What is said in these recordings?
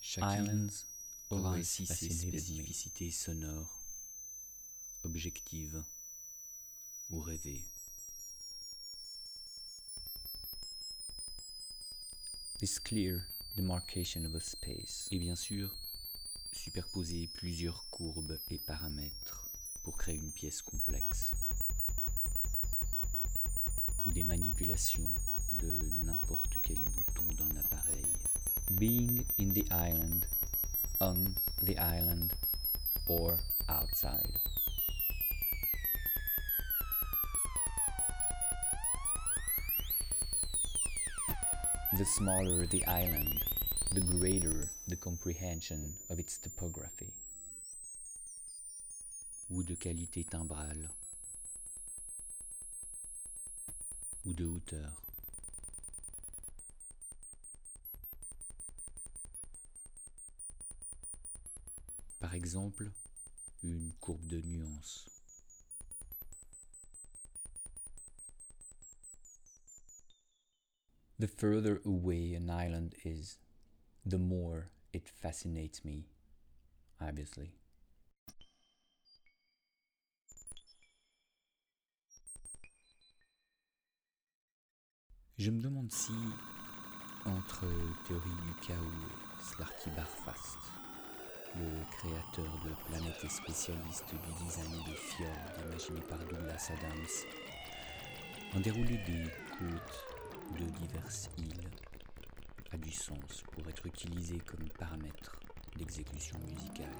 Chaque île aura ainsi ses spécificités sonores, objectives ou rêvées. This clear demarcation of a space. Et bien sûr, superposer plusieurs courbes et paramètres pour créer une pièce complexe. Ou des manipulations de n'importe quel bouton d'un appareil. Being in the island, on the island, or outside. The smaller the island, the greater the comprehension of its topography. Ou de qualité timbrale. Ou de hauteur. Par exemple, une courbe de nuance. The further away an island is, the more it fascinates me, obviously. Je me demande si, entre théorie du chaos et Slarky Barfast, le créateur de Planète et spécialiste du design des fjords imaginé par Douglas Adams, un déroulé des côtes de diverses îles a du sens pour être utilisé comme paramètre d'exécution musicale.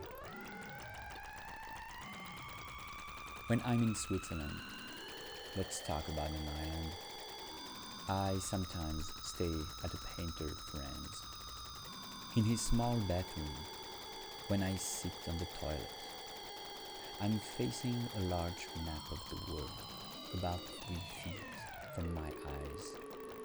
When I'm in Switzerland, let's talk about an island. I sometimes stay at a painter friend's. In his small bathroom, when I sit on the toilet, I'm facing a large map of the world, about 3 feet from my eyes.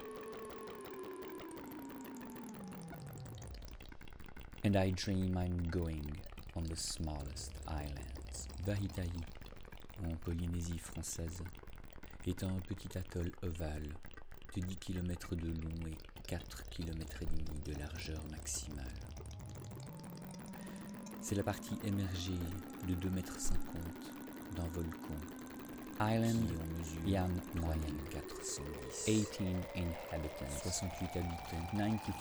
And I dream I'm going on the smallest islands. Vahitaï, en Polynésie française, est un petit atoll ovale de 10 km de long et 4 km et demi de largeur maximale. C'est la partie émergée de 2,50 m d'un volcan Island qui en mesure Jan Mayen, 410, 18 inhabitants, 68 habitants,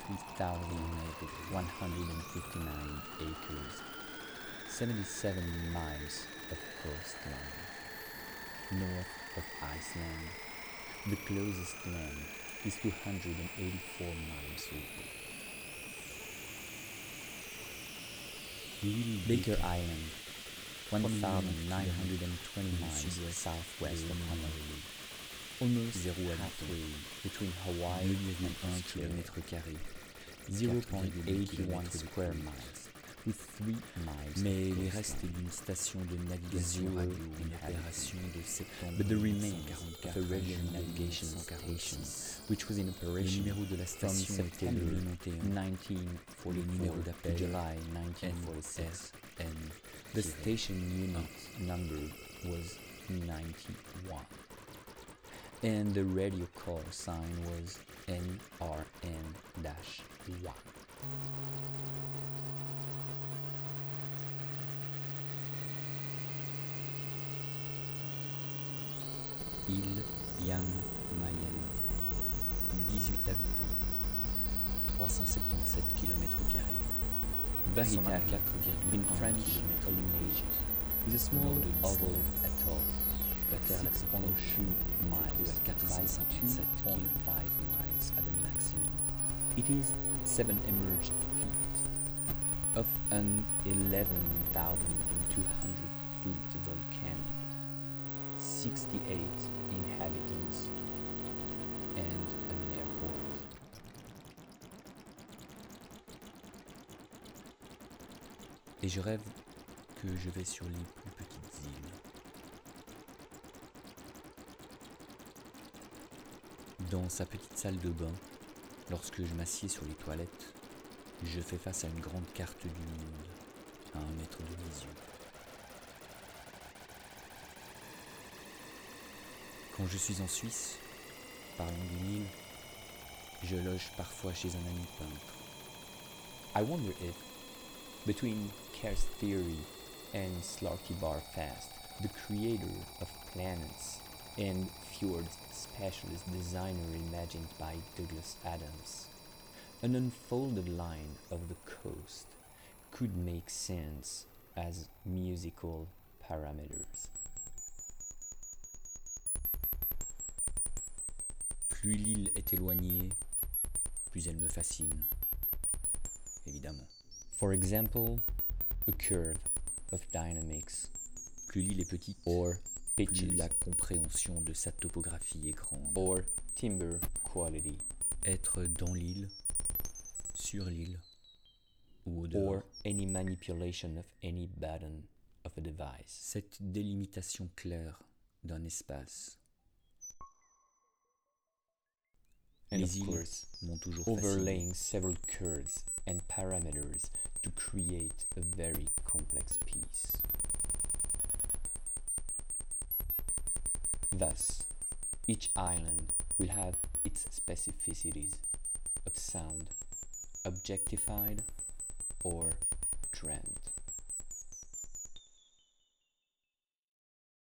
93,159 acres, 77 miles of coastline. North of Iceland, the closest land is 284 miles away. L'île Baker Island, 1,920 miles southwest of Honolulu, almost halfway between Hawaii and 1 Australia, km², 0.81 square miles, with 3 miles. Mais les restes d'une station de navigation radio en opération de septembre But the remains of 1944 the à radio juillet navigation station, 1946. which was in Le operation numéro de la from station était le September 91. Le numéro 1944 to d'appel July 1946. NSN. The station unit number was 91. And the radio call sign was NRN-1. Île Jan Mayen, 18 habitants, 377 km², Vahitahi, in 124,1 French km², Polynesia, is a small nord de l'Islande. oval atoll, La terre la plus 6.2 proche se trouve miles à 457 by 2.5 km. miles at the maximum. It is 7 emerged feet of an 11,200 foot volcano, 68 inhabitants, and an airport. Et je rêve que je vais sur les plus petites îles. Dans sa petite salle de bain, lorsque je m'assieds sur les toilettes, je fais face à une grande carte du monde, à 1 mètre de visu. Quand je suis en Suisse, parlant d'une île, je loge parfois chez un ami peintre. I wonder if, Between Chaos Theory and Slarky Fast, the creator of Planets and Fjord's specialist designer imagined by Douglas Adams, an unfolded line of the coast could make sense as musical parameters. Plus l'île est éloignée, plus elle me fascine, évidemment. For example, a curve of dynamics, Plus l'île est petite, or plus pitches, la compréhension de sa topographie est grande. or timber quality, Être dans l'île, sur l'île, ou au or dehors. any manipulation of any button of a device. Cette délimitation claire d'un espace. And Les of îles course, m'ont toujours fasciné. overlaying several curves and parameters to create a very complex piece. Thus, each island will have its specificities of sound, objectified or dreamt.